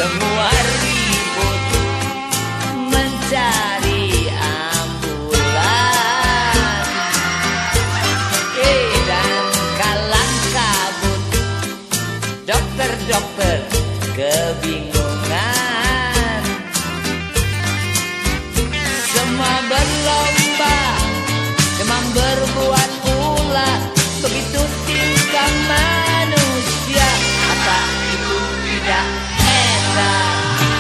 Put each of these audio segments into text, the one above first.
semua ribut mencari ambulan, dan kalang kabut dokter-dokter kebingungan. Semua berlomba demam berbuat ulah, begitu tingkah manusia. Apa itu tidak enak?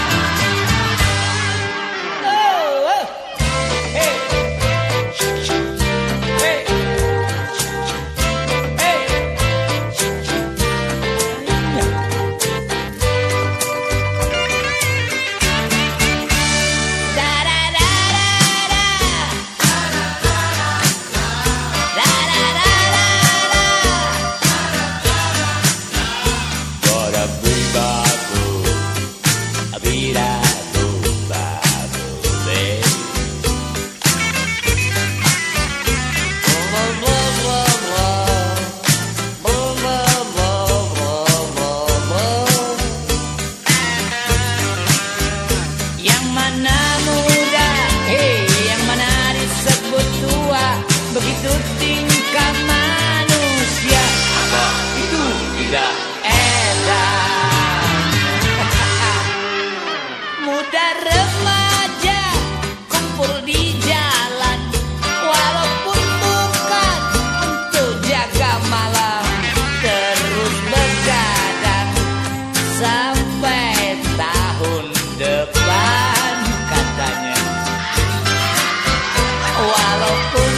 Begitu tingkah manusia. Apa itu tidak enak? Muda remaja kumpul di jalan, walaupun bukan untuk jaga malam, terus begadang sampai tahun depan katanya. Walaupun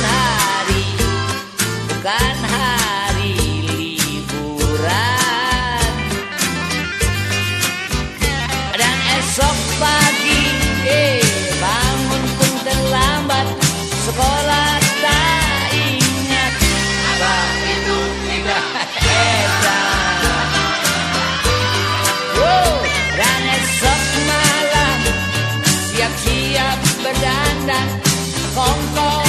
bukan hari liburan, dan esok pagi bangun pun terlambat, sekolah tak ingat. Apa itu tidak enak? Dan esok malam siap-siap berdandan kongkong